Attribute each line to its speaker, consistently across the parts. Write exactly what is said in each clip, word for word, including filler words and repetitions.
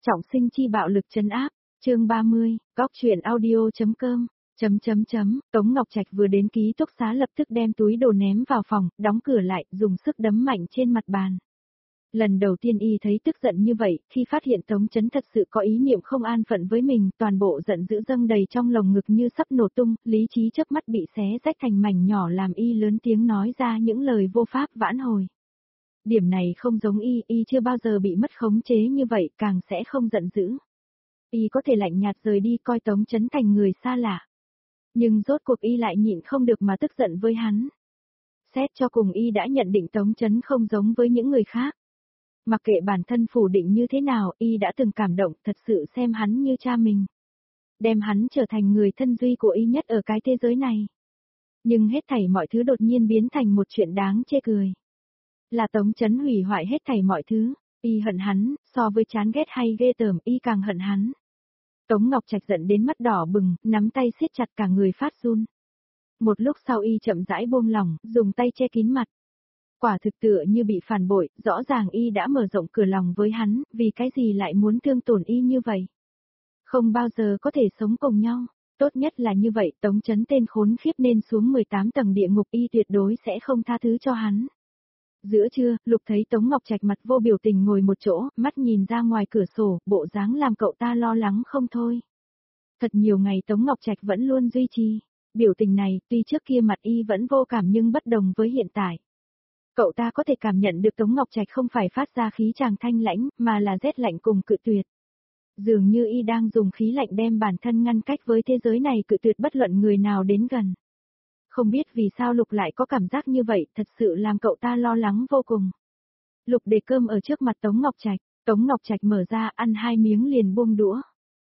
Speaker 1: Trọng sinh chi bạo lực trấn áp, chương ba mươi, góc truyện audio.com, chấm chấm chấm, Tống Ngọc Trạch vừa đến ký túc xá lập tức đem túi đồ ném vào phòng, đóng cửa lại, dùng sức đấm mạnh trên mặt bàn. Lần đầu tiên y thấy tức giận như vậy, khi phát hiện Tống Chấn thật sự có ý niệm không an phận với mình, toàn bộ giận dữ dâng đầy trong lồng ngực như sắp nổ tung, lý trí chớp mắt bị xé rách thành mảnh nhỏ làm y lớn tiếng nói ra những lời vô pháp vãn hồi. Điểm này không giống y, y chưa bao giờ bị mất khống chế như vậy, càng sẽ không giận dữ. Y có thể lạnh nhạt rời đi coi Tống Chấn thành người xa lạ. Nhưng rốt cuộc y lại nhịn không được mà tức giận với hắn. Xét cho cùng y đã nhận định Tống Chấn không giống với những người khác. Mặc kệ bản thân phủ định như thế nào, y đã từng cảm động thật sự xem hắn như cha mình. Đem hắn trở thành người thân duy của y nhất ở cái thế giới này. Nhưng hết thảy mọi thứ đột nhiên biến thành một chuyện đáng chê cười. Là Tống Chấn hủy hoại hết thảy mọi thứ, y hận hắn, so với chán ghét hay ghê tởm y càng hận hắn. Tống Ngọc Trạch giận đến mắt đỏ bừng, nắm tay siết chặt cả người phát run. Một lúc sau y chậm rãi buông lỏng, dùng tay che kín mặt. Quả thực tựa như bị phản bội, rõ ràng y đã mở rộng cửa lòng với hắn, vì cái gì lại muốn thương tổn y như vậy. Không bao giờ có thể sống cùng nhau, tốt nhất là như vậy, Tống Chấn tên khốn khiếp nên xuống mười tám tầng địa ngục y tuyệt đối sẽ không tha thứ cho hắn. Giữa trưa, Lục thấy Tống Ngọc Trạch mặt vô biểu tình ngồi một chỗ, mắt nhìn ra ngoài cửa sổ, bộ dáng làm cậu ta lo lắng không thôi. Thật nhiều ngày Tống Ngọc Trạch vẫn luôn duy trì. Biểu tình này, tuy trước kia mặt y vẫn vô cảm nhưng bất đồng với hiện tại. Cậu ta có thể cảm nhận được Tống Ngọc Trạch không phải phát ra khí chàng thanh lãnh, mà là rét lạnh cùng cự tuyệt. Dường như y đang dùng khí lạnh đem bản thân ngăn cách với thế giới này cự tuyệt bất luận người nào đến gần. Không biết vì sao Lục lại có cảm giác như vậy, thật sự làm cậu ta lo lắng vô cùng. Lục để cơm ở trước mặt Tống Ngọc Trạch, Tống Ngọc Trạch mở ra ăn hai miếng liền buông đũa.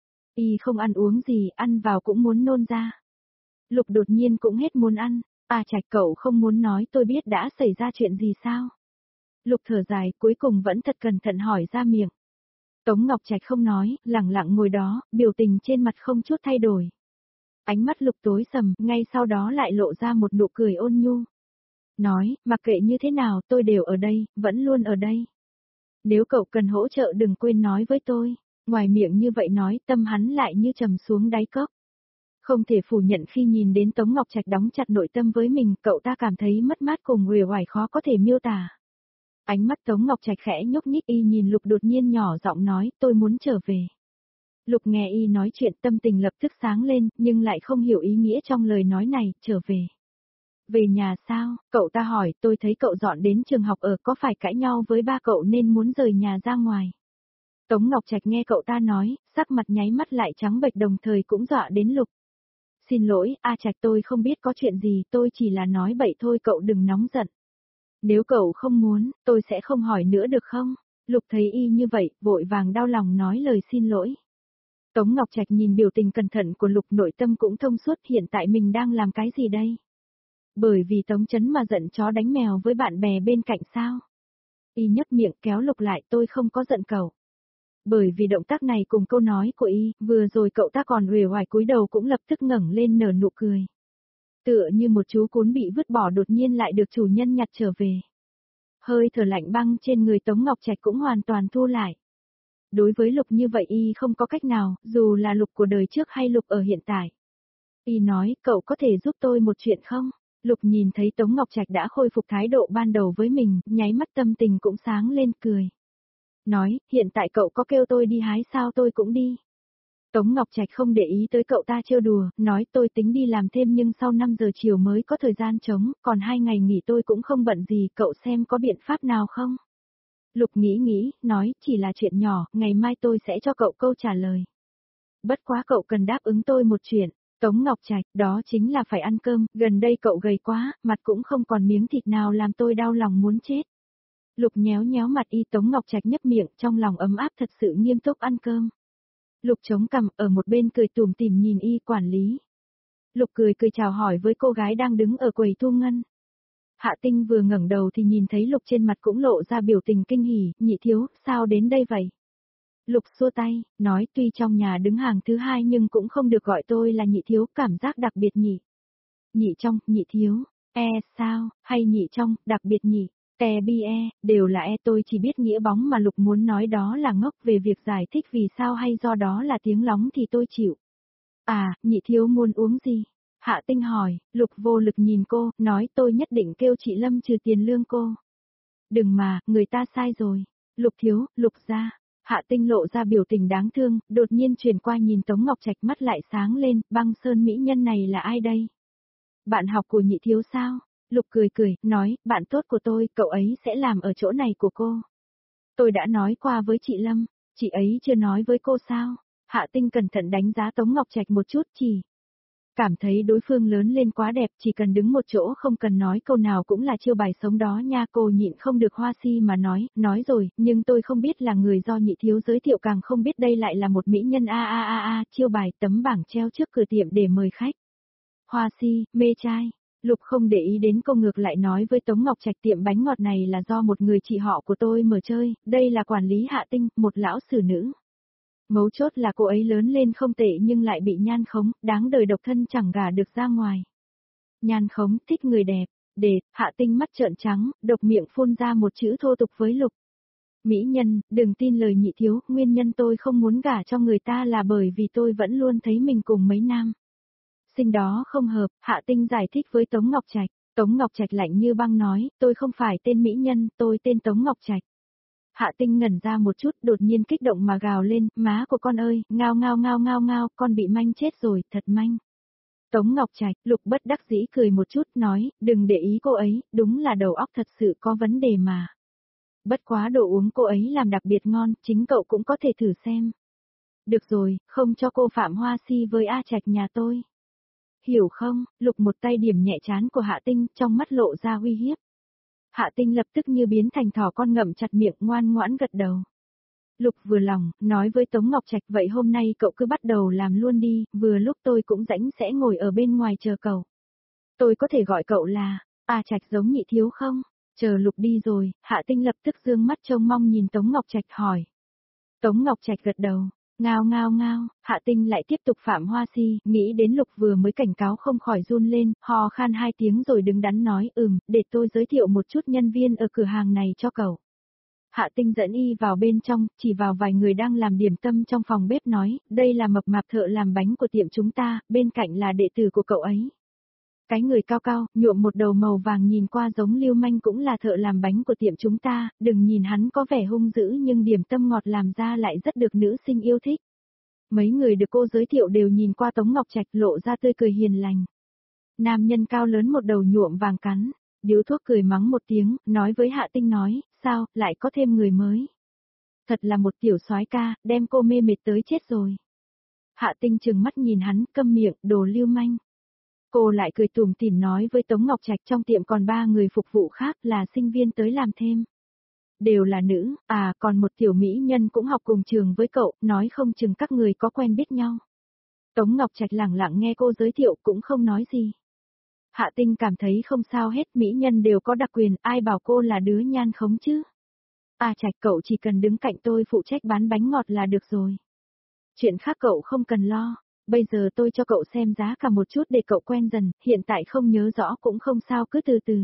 Speaker 1: Y không ăn uống gì, ăn vào cũng muốn nôn ra. Lục đột nhiên cũng hết muốn ăn. À Trạch cậu không muốn nói tôi biết đã xảy ra chuyện gì sao? Lục thở dài cuối cùng vẫn thật cẩn thận hỏi ra miệng. Tống Ngọc Trạch không nói, lặng lặng ngồi đó, biểu tình trên mặt không chút thay đổi. Ánh mắt Lục tối sầm, ngay sau đó lại lộ ra một nụ cười ôn nhu. Nói, mặc kệ như thế nào tôi đều ở đây, vẫn luôn ở đây. Nếu cậu cần hỗ trợ đừng quên nói với tôi. Ngoài miệng như vậy nói, tâm hắn lại như trầm xuống đáy cốc. Không thể phủ nhận khi nhìn đến Tống Ngọc Trạch đóng chặt nội tâm với mình, cậu ta cảm thấy mất mát cùng uể oải khó có thể miêu tả. Ánh mắt Tống Ngọc Trạch khẽ nhúc nhích y nhìn Lục đột nhiên nhỏ giọng nói, tôi muốn trở về. Lục nghe y nói chuyện tâm tình lập tức sáng lên, nhưng lại không hiểu ý nghĩa trong lời nói này, trở về. Về nhà sao? Cậu ta hỏi, tôi thấy cậu dọn đến trường học ở có phải cãi nhau với ba cậu nên muốn rời nhà ra ngoài. Tống Ngọc Trạch nghe cậu ta nói, sắc mặt nháy mắt lại trắng bệch đồng thời cũng dọa đến Lục. Xin lỗi, A Trạch tôi không biết có chuyện gì, tôi chỉ là nói bậy thôi cậu đừng nóng giận. Nếu cậu không muốn, tôi sẽ không hỏi nữa được không? Lục thấy y như vậy, vội vàng đau lòng nói lời xin lỗi. Tống Ngọc Trạch nhìn biểu tình cẩn thận của Lục nội tâm cũng thông suốt hiện tại mình đang làm cái gì đây? Bởi vì Tống Chấn mà giận chó đánh mèo với bạn bè bên cạnh sao? Y nhấp miệng kéo Lục lại tôi không có giận cậu. Bởi vì động tác này cùng câu nói của y, vừa rồi cậu ta còn uể oải cúi đầu cũng lập tức ngẩng lên nở nụ cười. Tựa như một chú cún bị vứt bỏ đột nhiên lại được chủ nhân nhặt trở về. Hơi thở lạnh băng trên người Tống Ngọc Trạch cũng hoàn toàn thu lại. Đối với Lục như vậy y không có cách nào, dù là Lục của đời trước hay Lục ở hiện tại. Y nói, cậu có thể giúp tôi một chuyện không? Lục nhìn thấy Tống Ngọc Trạch đã khôi phục thái độ ban đầu với mình, nháy mắt tâm tình cũng sáng lên cười. Nói, hiện tại cậu có kêu tôi đi hái sao tôi cũng đi. Tống Ngọc Trạch không để ý tới cậu ta trêu đùa, nói tôi tính đi làm thêm nhưng sau năm giờ chiều mới có thời gian trống, còn hai ngày nghỉ tôi cũng không bận gì, cậu xem có biện pháp nào không? Lục nghĩ nghĩ, nói, chỉ là chuyện nhỏ, ngày mai tôi sẽ cho cậu câu trả lời. Bất quá cậu cần đáp ứng tôi một chuyện, Tống Ngọc Trạch, đó chính là phải ăn cơm, gần đây cậu gầy quá, mặt cũng không còn miếng thịt nào làm tôi đau lòng muốn chết. Lục nhéo nhéo mặt y Tống Ngọc Trạch nhấp miệng trong lòng ấm áp thật sự nghiêm túc ăn cơm. Lục chống cằm ở một bên cười tủm tỉm nhìn y quản lý. Lục cười cười chào hỏi với cô gái đang đứng ở quầy thu ngân. Hạ Tinh vừa ngẩng đầu thì nhìn thấy Lục trên mặt cũng lộ ra biểu tình kinh hỉ, nhị thiếu, sao đến đây vậy? Lục xua tay, nói tuy trong nhà đứng hàng thứ hai nhưng cũng không được gọi tôi là nhị thiếu, cảm giác đặc biệt nhỉ. Nhị trong, nhị thiếu, e sao, hay nhị trong, đặc biệt nhỉ. Te bi e, đều là e tôi chỉ biết nghĩa bóng mà Lục muốn nói đó là ngốc về việc giải thích vì sao hay do đó là tiếng lóng thì tôi chịu. À, nhị thiếu muốn uống gì? Hạ Tinh hỏi, Lục vô lực nhìn cô, nói tôi nhất định kêu chị Lâm trừ tiền lương cô. Đừng mà, người ta sai rồi. Lục thiếu, Lục ra. Hạ Tinh lộ ra biểu tình đáng thương, đột nhiên chuyển qua nhìn Tống Ngọc Trạch mắt lại sáng lên, băng sơn mỹ nhân này là ai đây? Bạn học của nhị thiếu sao? Lục cười cười, nói, bạn tốt của tôi, cậu ấy sẽ làm ở chỗ này của cô. Tôi đã nói qua với chị Lâm, chị ấy chưa nói với cô sao? Hạ Tinh cẩn thận đánh giá Tống Ngọc Trạch một chút chỉ. Cảm thấy đối phương lớn lên quá đẹp, chỉ cần đứng một chỗ không cần nói câu nào cũng là chiêu bài sống đó nha. Cô nhịn không được hoa si mà nói, nói rồi, nhưng tôi không biết là người do nhị thiếu giới thiệu, càng không biết đây lại là một mỹ nhân a a a a, chiêu bài tấm bảng treo trước cửa tiệm để mời khách. Hoa si, mê trai. Lục không để ý đến câu, ngược lại nói với Tống Ngọc Trạch, tiệm bánh ngọt này là do một người chị họ của tôi mở chơi, đây là quản lý Hạ Tinh, một lão sử nữ. Mấu chốt là cô ấy lớn lên không tệ nhưng lại bị nhan khống, đáng đời độc thân chẳng gả được ra ngoài. Nhan khống, thích người đẹp, để, Hạ Tinh mắt trợn trắng, độc miệng phun ra một chữ thô tục với Lục. Mỹ nhân, đừng tin lời nhị thiếu, nguyên nhân tôi không muốn gả cho người ta là bởi vì tôi vẫn luôn thấy mình cùng mấy nam sinh đó không hợp. Hạ Tinh giải thích với Tống Ngọc Trạch. Tống Ngọc Trạch lạnh như băng nói, tôi không phải tên mỹ nhân, tôi tên Tống Ngọc Trạch. Hạ Tinh ngẩn ra một chút, đột nhiên kích động mà gào lên, má của con ơi, ngao ngao ngao ngao ngao, con bị manh chết rồi, thật manh. Tống Ngọc Trạch, Lục bất đắc dĩ cười một chút, nói, đừng để ý cô ấy, đúng là đầu óc thật sự có vấn đề mà. Bất quá đồ uống cô ấy làm đặc biệt ngon, chính cậu cũng có thể thử xem. Được rồi, không cho cô phạm hoa si với A Trạch nhà tôi. Hiểu không? Lục một tay điểm nhẹ trán của Hạ Tinh, trong mắt lộ ra uy hiếp. Hạ Tinh lập tức như biến thành thỏ con, ngậm chặt miệng, ngoan ngoãn gật đầu. Lục vừa lòng, nói với Tống Ngọc Trạch, vậy hôm nay cậu cứ bắt đầu làm luôn đi, vừa lúc tôi cũng rảnh sẽ ngồi ở bên ngoài chờ cậu. Tôi có thể gọi cậu là, A Trạch giống nhị thiếu không? Chờ Lục đi rồi, Hạ Tinh lập tức dương mắt trông mong nhìn Tống Ngọc Trạch hỏi. Tống Ngọc Trạch gật đầu. Ngao ngao ngao, Hạ Tinh lại tiếp tục phạm hoa si, nghĩ đến Lục vừa mới cảnh cáo không khỏi run lên, hò khan hai tiếng rồi đứng đắn nói, ừm, để tôi giới thiệu một chút nhân viên ở cửa hàng này cho cậu. Hạ Tinh dẫn y vào bên trong, chỉ vào vài người đang làm điểm tâm trong phòng bếp nói, đây là mập mạp thợ làm bánh của tiệm chúng ta, bên cạnh là đệ tử của cậu ấy. Cái người cao cao, nhuộm một đầu màu vàng nhìn qua giống lưu manh cũng là thợ làm bánh của tiệm chúng ta, đừng nhìn hắn có vẻ hung dữ nhưng điểm tâm ngọt làm ra lại rất được nữ sinh yêu thích. Mấy người được cô giới thiệu đều nhìn qua Tống Ngọc Trạch, lộ ra tươi cười hiền lành. Nam nhân cao lớn một đầu nhuộm vàng cắn, điếu thuốc cười mắng một tiếng, nói với Hạ Tinh nói, sao, lại có thêm người mới. Thật là một tiểu soái ca, đem cô mê mệt tới chết rồi. Hạ Tinh trừng mắt nhìn hắn, câm miệng, đồ lưu manh. Cô lại cười tủm tỉm nói với Tống Ngọc Trạch, trong tiệm còn ba người phục vụ khác là sinh viên tới làm thêm. Đều là nữ, à còn một tiểu mỹ nhân cũng học cùng trường với cậu, nói không chừng các người có quen biết nhau. Tống Ngọc Trạch lẳng lặng nghe cô giới thiệu cũng không nói gì. Hạ Tinh cảm thấy không sao hết, mỹ nhân đều có đặc quyền, ai bảo cô là đứa nhan khống chứ. À Trạch, cậu chỉ cần đứng cạnh tôi phụ trách bán bánh ngọt là được rồi. Chuyện khác cậu không cần lo. Bây giờ tôi cho cậu xem giá cả một chút để cậu quen dần, hiện tại không nhớ rõ cũng không sao, cứ từ từ.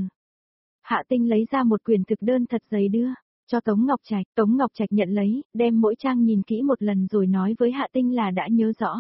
Speaker 1: Hạ Tinh lấy ra một quyển thực đơn thật dày đưa, cho Tống Ngọc Trạch. Tống Ngọc Trạch nhận lấy, đem mỗi trang nhìn kỹ một lần rồi nói với Hạ Tinh là đã nhớ rõ.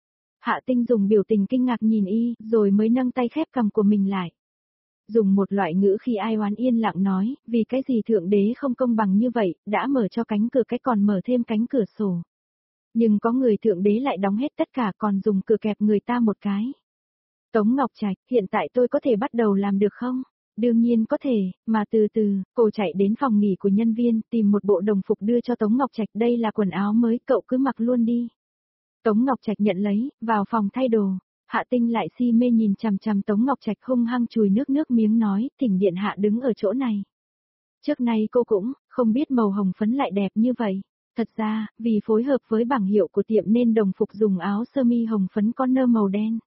Speaker 1: Hạ Tinh dùng biểu tình kinh ngạc nhìn y, rồi mới nâng tay khép cằm của mình lại. Dùng một loại ngữ khi ai oán yên lặng nói, vì cái gì thượng đế không công bằng như vậy, đã mở cho cánh cửa cái còn mở thêm cánh cửa sổ. Nhưng có người thượng đế lại đóng hết tất cả còn dùng cửa kẹp người ta một cái. Tống Ngọc Trạch, hiện tại tôi có thể bắt đầu làm được không? Đương nhiên có thể, mà từ từ, cô chạy đến phòng nghỉ của nhân viên, tìm một bộ đồng phục đưa cho Tống Ngọc Trạch, đây là quần áo mới, cậu cứ mặc luôn đi. Tống Ngọc Trạch nhận lấy, vào phòng thay đồ. Hạ Tinh lại si mê nhìn chằm chằm Tống Ngọc Trạch, hung hăng chùi nước nước miếng nói, thỉnh điện hạ đứng ở chỗ này. Trước nay cô cũng không biết màu hồng phấn lại đẹp như vậy. Thật ra, vì phối hợp với bảng hiệu của tiệm nên đồng phục dùng áo sơ mi hồng phấn có nơ màu đen.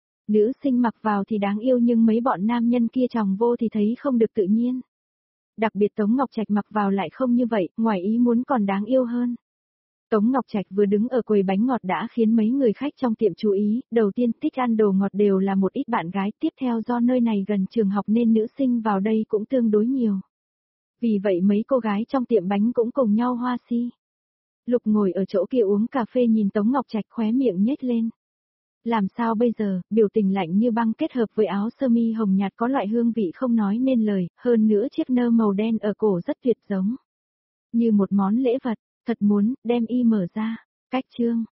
Speaker 1: Nữ sinh mặc vào thì đáng yêu nhưng mấy bọn nam nhân kia tròng vô thì thấy không được tự nhiên. Đặc biệt Tống Ngọc Trạch mặc vào lại không như vậy, ngoài ý muốn còn đáng yêu hơn. Tống Ngọc Trạch vừa đứng ở quầy bánh ngọt đã khiến mấy người khách trong tiệm chú ý, đầu tiên thích ăn đồ ngọt đều là một ít bạn gái, tiếp theo do nơi này gần trường học nên nữ sinh vào đây cũng tương đối nhiều. Vì vậy mấy cô gái trong tiệm bánh cũng cùng nhau hoa si. Lục ngồi ở chỗ kia uống cà phê nhìn Tống Ngọc Trạch khóe miệng nhếch lên. Làm sao bây giờ, biểu tình lạnh như băng kết hợp với áo sơ mi hồng nhạt có loại hương vị không nói nên lời, hơn nữa chiếc nơ màu đen ở cổ rất tuyệt giống. Như một món lễ vật, thật muốn, đem y mở ra. Cách chương.